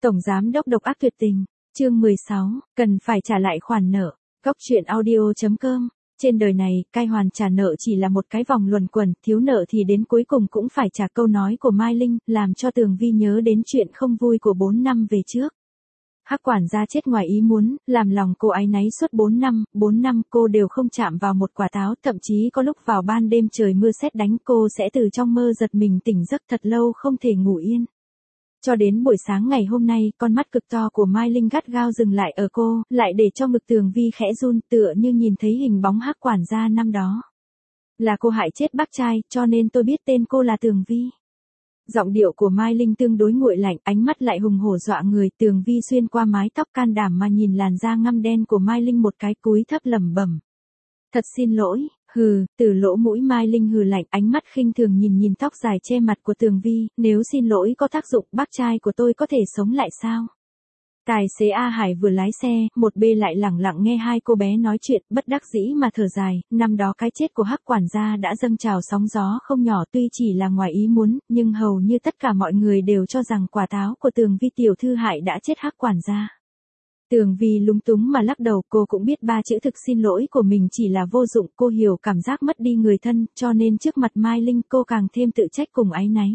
Tổng giám đốc độc ác tuyệt tình, chương 16, cần phải trả lại khoản nợ. Góc truyện audio.com. Trên đời này, cai hoàn trả nợ chỉ là một cái vòng luẩn quẩn, thiếu nợ thì đến cuối cùng cũng phải trả. Câu nói của Mai Linh làm cho Tường Vi nhớ đến chuyện không vui của 4 năm về trước. Hắc quản gia chết ngoài ý muốn, làm lòng cô áy náy suốt 4 năm cô đều không chạm vào một quả táo, thậm chí có lúc vào ban đêm trời mưa sét đánh cô sẽ từ trong mơ giật mình tỉnh giấc thật lâu không thể ngủ yên. Cho đến buổi sáng ngày hôm nay, con mắt cực to của Mai Linh gắt gao dừng lại ở cô, lại để cho ngực Tường Vi khẽ run, tựa như nhìn thấy hình bóng Hắc quản gia năm đó. Là cô hại chết bác trai, cho nên tôi biết tên cô là Tường Vi. Giọng điệu của Mai Linh tương đối nguội lạnh, ánh mắt lại hùng hổ dọa người. Tường Vi xuyên qua mái tóc can đảm mà nhìn làn da ngăm đen của Mai Linh một cái, cúi thấp lẩm bẩm. Thật xin lỗi. Hừ, từ lỗ mũi Mai Linh hừ lạnh, ánh mắt khinh thường nhìn tóc dài che mặt của Tường Vi, nếu xin lỗi có tác dụng, bác trai của tôi có thể sống lại sao? Tài xế A Hải vừa lái xe, một bên lại lẳng lặng nghe hai cô bé nói chuyện, bất đắc dĩ mà thở dài. Năm đó cái chết của Hắc quản gia đã dâng trào sóng gió không nhỏ, tuy chỉ là ngoài ý muốn, nhưng hầu như tất cả mọi người đều cho rằng quả táo của Tường Vi tiểu thư hại đã chết Hắc quản gia. Tường Vi lúng túng mà lắc đầu, cô cũng biết ba chữ thực xin lỗi của mình chỉ là vô dụng, cô hiểu cảm giác mất đi người thân, cho nên trước mặt Mai Linh cô càng thêm tự trách cùng áy náy.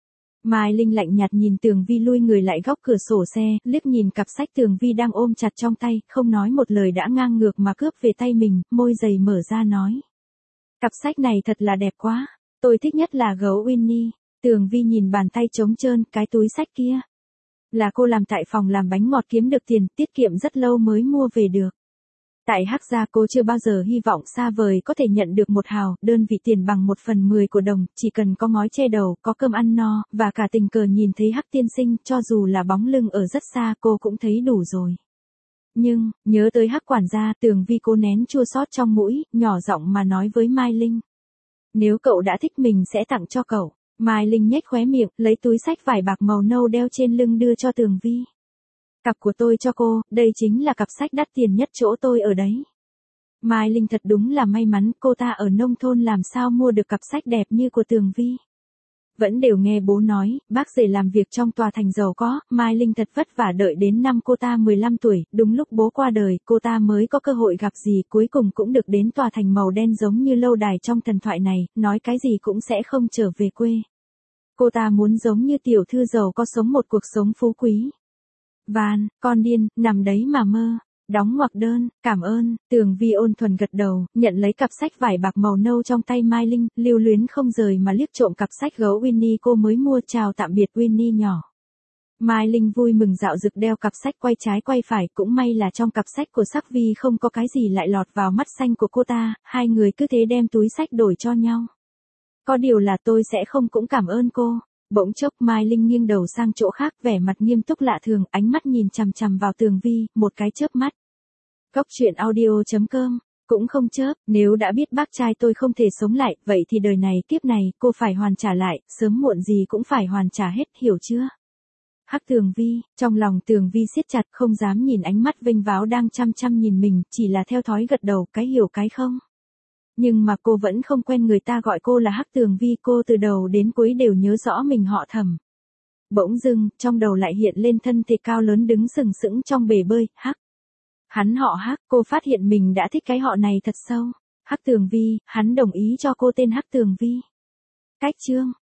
Mai Linh lạnh nhạt nhìn Tường Vi lui người lại góc cửa sổ xe, liếc nhìn cặp sách Tường Vi đang ôm chặt trong tay, không nói một lời đã ngang ngược mà cướp về tay mình, môi dày mở ra nói. Cặp sách này thật là đẹp quá, tôi thích nhất là gấu Winnie. Tường Vi nhìn bàn tay trống trơn, cái túi sách kia. Là cô làm tại phòng làm bánh ngọt kiếm được tiền, tiết kiệm rất lâu mới mua về được. Tại Hắc gia cô chưa bao giờ hy vọng xa vời có thể nhận được một hào, đơn vị tiền bằng 1/10 của đồng, chỉ cần có ngói che đầu, có cơm ăn no, và cả tình cờ nhìn thấy Hắc tiên sinh, cho dù là bóng lưng ở rất xa cô cũng thấy đủ rồi. Nhưng, nhớ tới Hắc quản gia, Tường Vi cố nén chua xót trong mũi, nhỏ giọng mà nói với Mai Linh. Nếu cậu đã thích mình sẽ tặng cho cậu. Mai Linh nhếch khóe miệng, lấy túi sách vải bạc màu nâu đeo trên lưng đưa cho Tường Vi. Cặp của tôi cho cô, đây chính là cặp sách đắt tiền nhất chỗ tôi ở đấy. Mai Linh thật đúng là may mắn, cô ta ở nông thôn làm sao mua được cặp sách đẹp như của Tường Vi. Vẫn đều nghe bố nói, bác rể làm việc trong tòa thành giàu có, Mai Linh thật vất vả đợi đến năm cô ta 15 tuổi, đúng lúc bố qua đời, cô ta mới có cơ hội gặp gì, cuối cùng cũng được đến tòa thành màu đen giống như lâu đài trong thần thoại này, nói cái gì cũng sẽ không trở về quê. Cô ta muốn giống như tiểu thư giàu có sống một cuộc sống phú quý. Van, con điên, nằm đấy mà mơ. Đóng ngoặc đơn, cảm ơn. Tường Vi ôn thuần gật đầu, nhận lấy cặp sách vải bạc màu nâu trong tay Mai Linh, lưu luyến không rời mà liếc trộm cặp sách gấu Winnie cô mới mua. Chào tạm biệt Winnie nhỏ. Mai Linh vui mừng dạo dực đeo cặp sách quay trái quay phải, cũng may là trong cặp sách của Sắc Vi không có cái gì lại lọt vào mắt xanh của cô ta, hai người cứ thế đem túi sách đổi cho nhau. Có điều là tôi sẽ không cũng cảm ơn cô. Bỗng chốc Mai Linh nghiêng đầu sang chỗ khác, vẻ mặt nghiêm túc lạ thường, ánh mắt nhìn chằm chằm vào Tường Vi, một cái chớp mắt. Góc truyện audio.com. Cũng không chớp, nếu đã biết bác trai tôi không thể sống lại, vậy thì đời này kiếp này cô phải hoàn trả lại, sớm muộn gì cũng phải hoàn trả hết, hiểu chưa? Hắc Tường Vi, trong lòng Tường Vi siết chặt, không dám nhìn ánh mắt vênh váo đang chăm chăm nhìn mình, chỉ là theo thói gật đầu, cái hiểu cái không. Nhưng mà cô vẫn không quen người ta gọi cô là Hắc Tường Vi, cô từ đầu đến cuối đều nhớ rõ mình họ Thẩm. Bỗng dưng, trong đầu lại hiện lên thân thể cao lớn đứng sừng sững trong bể bơi, Hắc. Hắn họ Hắc, cô phát hiện mình đã thích cái họ này thật sâu. Hắc Tường Vi, hắn đồng ý cho cô tên Hắc Tường Vi. Cách chương.